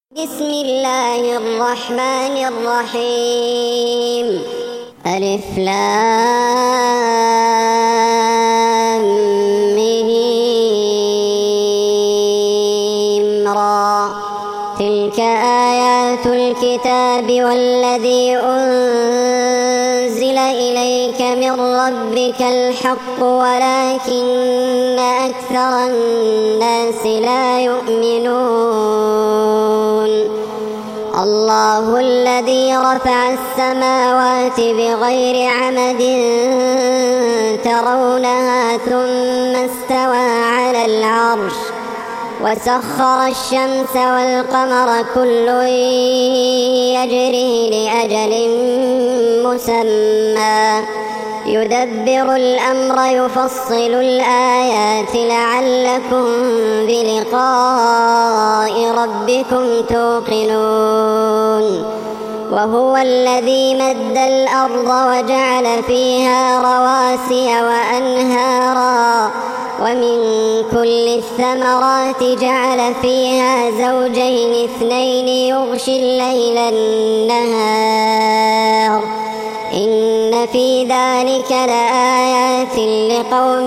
بسم الله الرحمن الرحيم. ألف لام ميم را. تلك آيات الكتاب والذي أنزل إليك من ربك الحق ولكن أكثر الناس لا يؤمنون. الله الذي رفع السماوات بغير عمد ترونها ثم استوى على العرش وسخر الشمس والقمر كل يجري لأجل مسمى يدبر الأمر يفصل الآيات لعلكم بلقاء ربكم توقنون. وهو الذي مد الأرض وجعل فيها رواسي وأنهارا ومن كل الثمرات جعل فيها زوجين اثنين يغشي الليل النهار إن في ذلك لآيات لقوم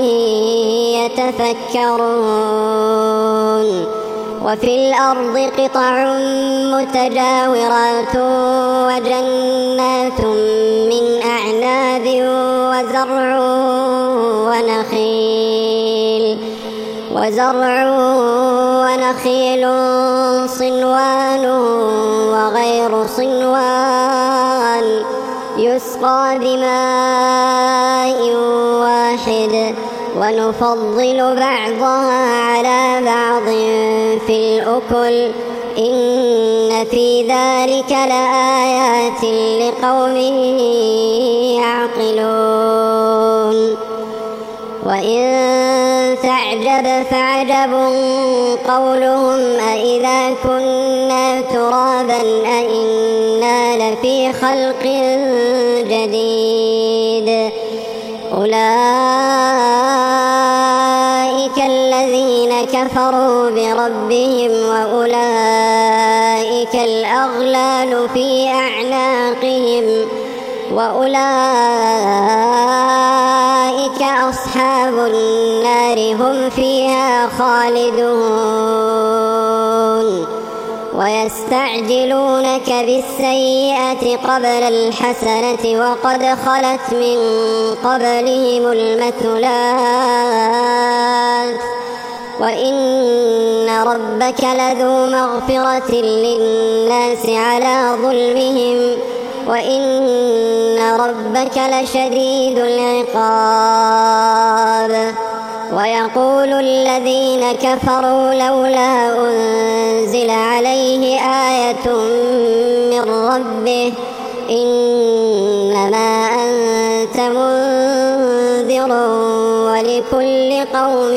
يتفكرون. وفي الأرض قطع متجاورات وجنات من أعناب وزرع ونخيل صنوان وغير صنوان يسقى بماء واحد ونفضل بعضها على بعض في الأكل إن في ذلك لآيات لقوم يعقلون. وإن تعجب فعجب قولهم أإذا كنا ترابا أإنا لفي خلق جديد أولئك الذين كفروا بربهم وأولئك الأغلال في أعناقهم وأولئك أصحاب النار هم فيها خالدون. ويستعجلونك بالسيئة قبل الحسنة وقد خلت من قبلهم المثلات وإن ربك لذو مغفرة للناس على ظلمهم وإن ربك لشديد العقاب. ويقول الذين كفروا لولا أنزل عليه آية من ربه إنما أنت منذر ولكل قوم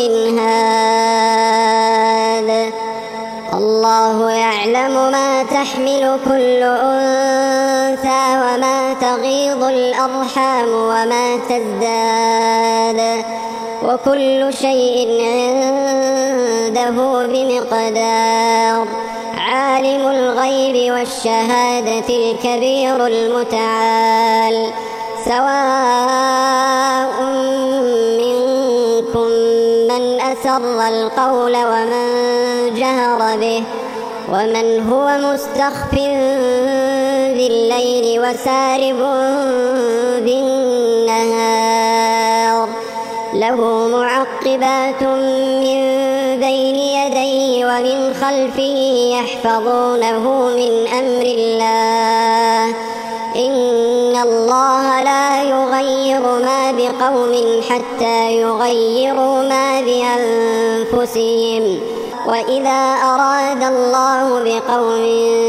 هاد. الله يعلم ما تحمل كل أنثى وما تغيض الأرحام وما تزداد وكل شيء عنده بمقدار. عالم الغيب والشهادة الكبير المتعال. سواء منكم من أسر القول ومن جهر به ومن هو مستخف بالليل وسارب بالنهار له معقبات من بين يديه ومن خلفه يحفظونه من أمر الله إن الله لا يغير ما بقوم حتى يغيروا ما بأنفسهم وإذا أراد الله بقوم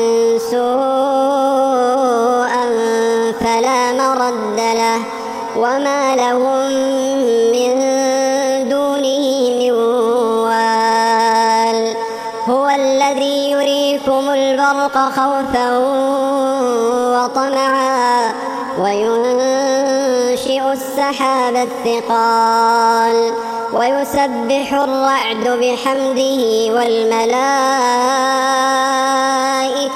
سوءا فلا مرد له وما لهم من دونه من وال. هو الذي يريكم البرق خوفا وطمعا وينشئ السحاب الثقال ويسبح الرعد بحمده والملائكة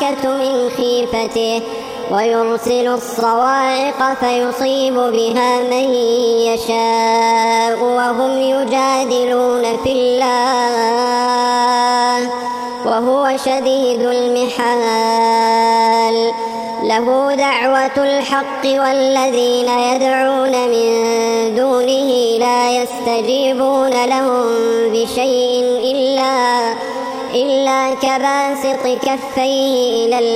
الملائكة من خيفته ويرسل الصواعق فيصيب بها من يشاء وهم يجادلون في الله وهو شديد المحال. له دعوة الحق والذين يدعون من دونه لا يستجيبون لهم بشيء إلا كباسط كفيه إلى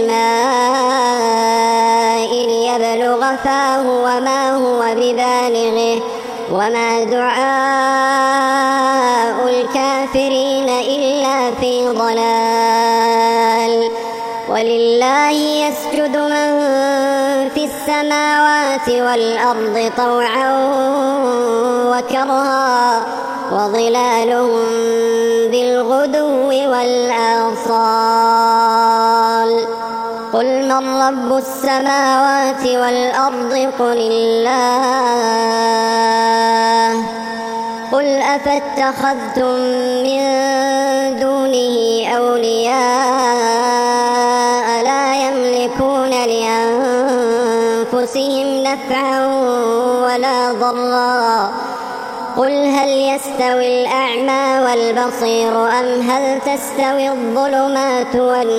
الماء ليبلغ فاه وما هو ببالغه وما دعاء الكافرين إلا في ضلال. ولله يسجد من في السماوات والأرض طوعا وكرها وظلالهم بالغدو والآصال. قل من رب السماوات والأرض قل الله. قل أفاتخذتم من دونه أولياء لا يملكون لأنفسهم نفعا ولا ضرا. قل هل يستوي الأعمى والبصير أم هل تستوي الظلمات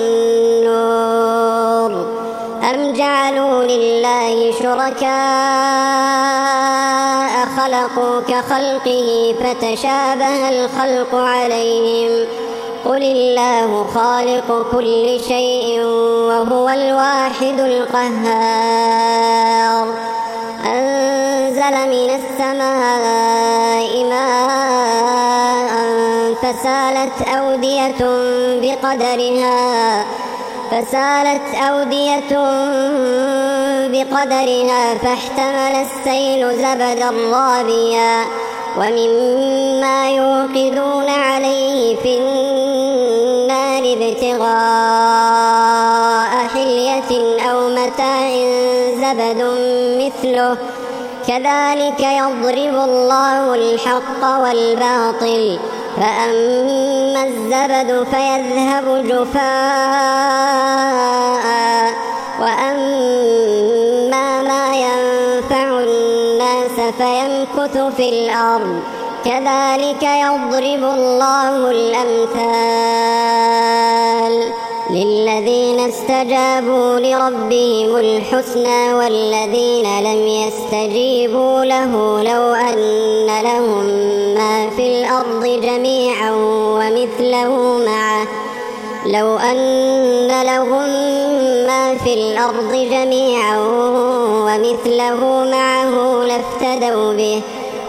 والنور أم جعلوا لله شركاء خلقوا كخلقه فتشابه الخلق عليهم. قل الله خالق كل شيء وهو الواحد القهار. أنزل من السماء ماء فسالت أودية فاحتمل السيل زبدا رابيا ومما يوقدون عليه في النار ابتغاء حلية أو متاع زبد مثله كذلك يضرب الله الحق والباطل. فأما الزبد فيذهب جفاء وأما ما ينفع الناس فيمكث في الأرض كذلك يضرب الله الأمثال. للذين استجابوا لربهم الحسنى والذين لم يستجيبوا له لو أن لهم ما في الأرض جميعا ومثله معه لافتدوا به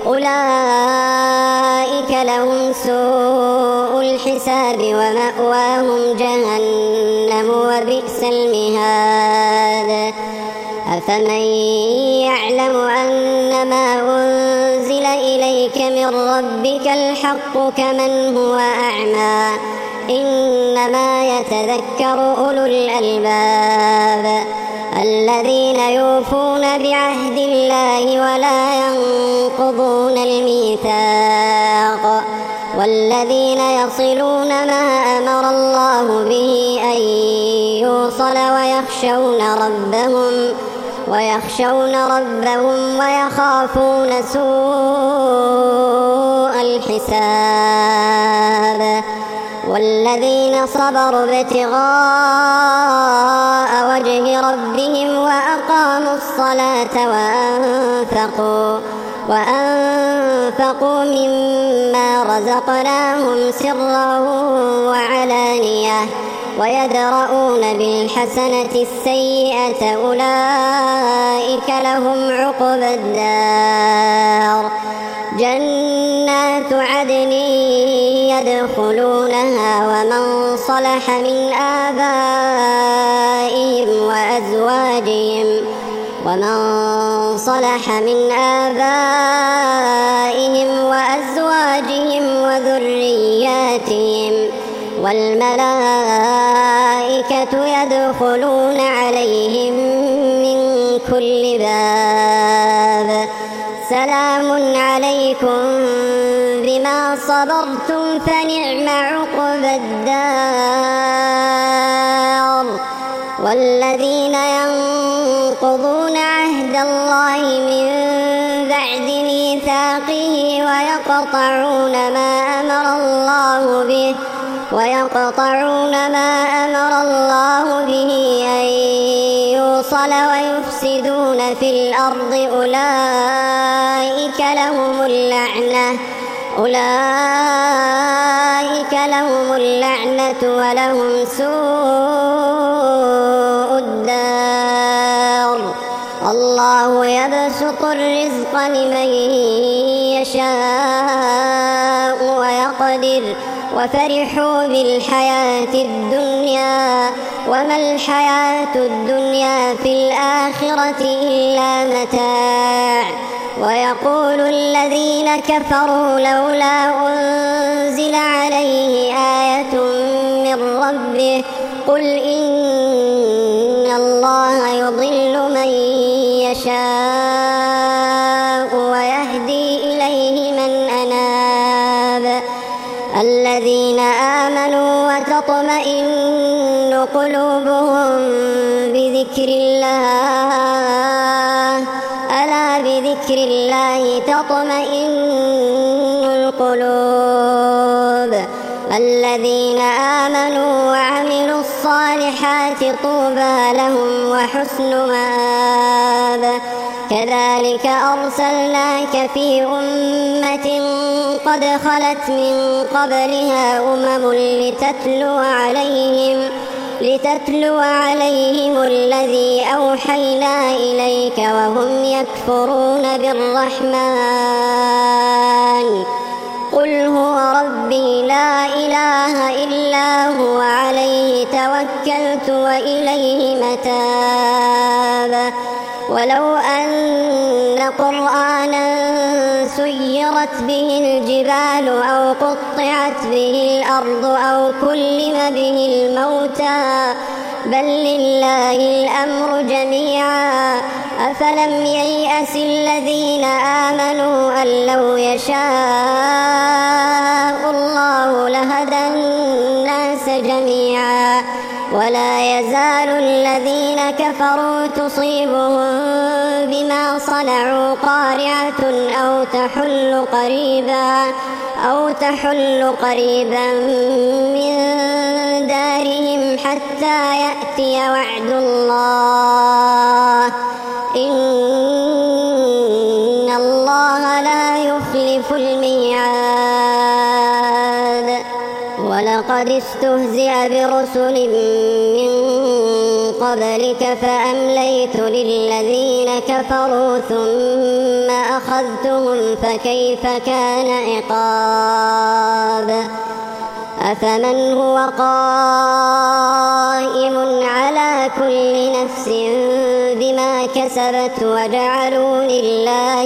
أولئك لهم سوء الحساب ومأواهم جهنم وبئس المهاد. أفمن يعلم أنما أنزل إليك من ربك الحق كمن هو أعمى إنما يتذكر أولو الألباب الذين يوفون بعهد الله ولا ينقضون الميثاق والذين يصلون ما أمر الله به أن يوصل ويخشون ربهم ويخافون سوء الحساب. والذين صبروا ابتغاء وجه ربهم وأقاموا الصلاة وأنفقوا مما رزقناهم سرا وعلانية ويدرؤون بالحسنة السيئة أولئك لهم عقبى الدار. جنات عدن يدخلونها ومن صلح من آبائهم وأزواجهم وذرياتهم والملائكة يدخلون عليهم من كل باب. سلام عليكم بما صبرتم فنعم عقبى الدار. والذين ينقضون عهد الله من بعد ميثاقه ويقطعون ما أمر الله به أن يوصل ويفسدون في الأرض أولئك لهم اللعنة ولهم سوء الدار. الله يبسط الرزق لمن يشاء ويقدر وفرحوا بالحياة الدنيا وما الحياة الدنيا في الآخرة إلا متاع. ويقول الذين كفروا لولا أنزل عليه آية من ربه قل إن الله يضل من يشاء ويهدي إليه من أناب. الذين آمنوا وتطمئن قلوبهم بذكر الله ألا بذكر الله تطمئن القلوب. الذين آمنوا وعملوا الصالحات طوبى لهم وحسن مآب. كذلك أرسلناك في أمة قد خلت من قبلها أمم لتتلو عليهم الذي أوحينا إليك وهم يكفرون بالرحمن قل هو ربي لا إله إلا هو عليه توكلت وإليه متاب. ولو أن قرآنا سيرت به الجبال أو قطعت به الأرض أو كلم به الموتى بل لله الأمر جميعا أفلم ييأس الذين آمنوا أن لو يشاء الله لهدى الناس جميعا. ولا يزال الذين كفروا تصيبهم بما صنعوا قارعة أو تحل قريبا من دارهم حتى يأتي وعد الله إن الله لا يخلف الميعاد. ولقد استهزئ برسل من قبلك فأمليت للذين كفروا ثم أخذتهم فكيف كان عقاب. أفمن هو قائم على كل نفس بما كسبت وجعلوا لله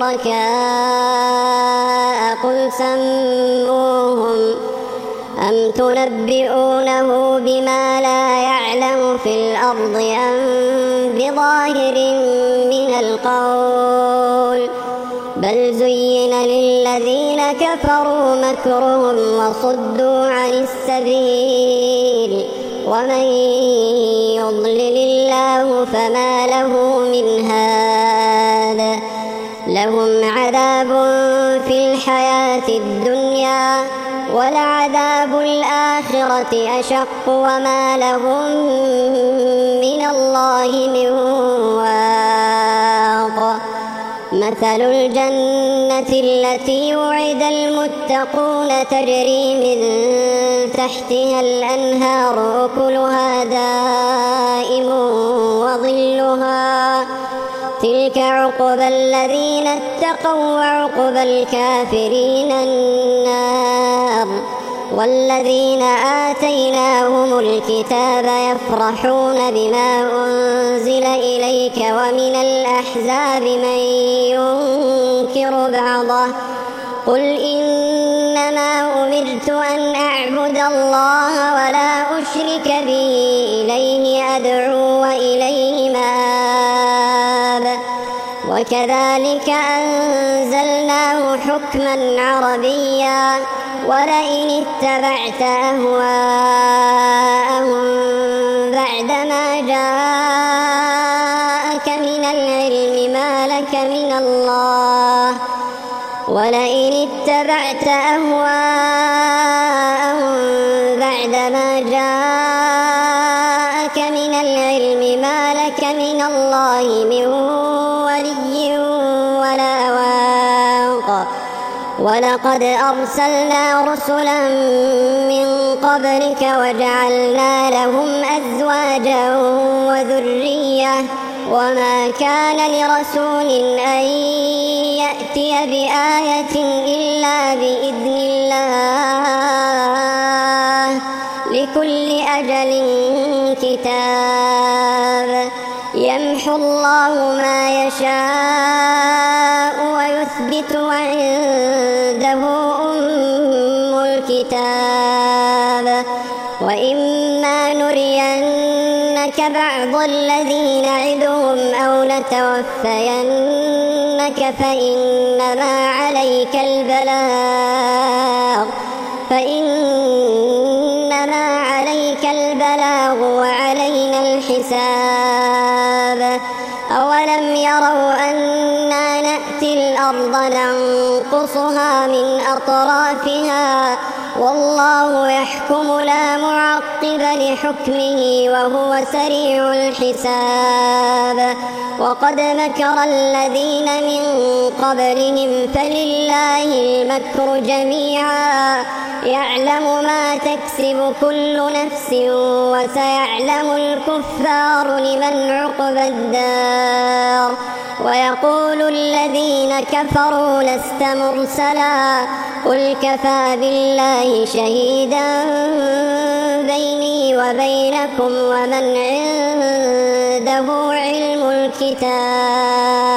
شركاء قل سموهم أم تنبئونه بما لا يعلم في الأرض أم بظاهر من القول بل زين للذين كفروا مكرهم وصدوا عن السبيل ومن يضلل الله فما له من هاد. لهم عذاب في الحياة الدنيا ولعذاب الآخرة أشق وما لهم من الله من واق. مثل الجنة التي وعد المتقون تجري من تحتها الأنهار أكلها دائم وظلها تلك عقبى الذين اتقوا وعقبى الكافرين النار. والذين آتيناهم الكتاب يفرحون بما أنزل إليك ومن الأحزاب من ينكر بعضه قل إنما أمرت أن أعبد الله ولا أشرك به إليه أدعو وإليه مآب. وكذلك أنزلناه حكما عربيا ولئن اتبعت أهواءهم بعد بعدما جاءك من العلم ما لك من الله ولئن اتبعت أهواءهم بعدما جاءك من العلم ما لك من الله من ولي ولا واق ولقد أرسلنا رسلا من قبلك وجعلنا لهم أزواجا وذرية وما كان لرسول أن يأتي بآية إلا بإذن الله لكل أجل كتاب يمحو الله ما يشاء ويثبت وعنده أم الكتاب وإما نرينك بعض الذي نعدهم أو نتوفينك فإنما عليك البلاغ وعلينا الحساب أولم يروا أنا نأتي الأرض ننقصها من أطرافها والله يحكم لا معقب لحكمه وهو سريع الحساب وقد مكر الذين من قبلهم فلله المكر جميعا يعلم ما تكسب كل نفس وسيعلم الكفار لمن عقبى الدار ويقول الذين كفروا لست مرسلا قل كفى بالله شهيدا بيني وبينكم ومن عنده علم الكتاب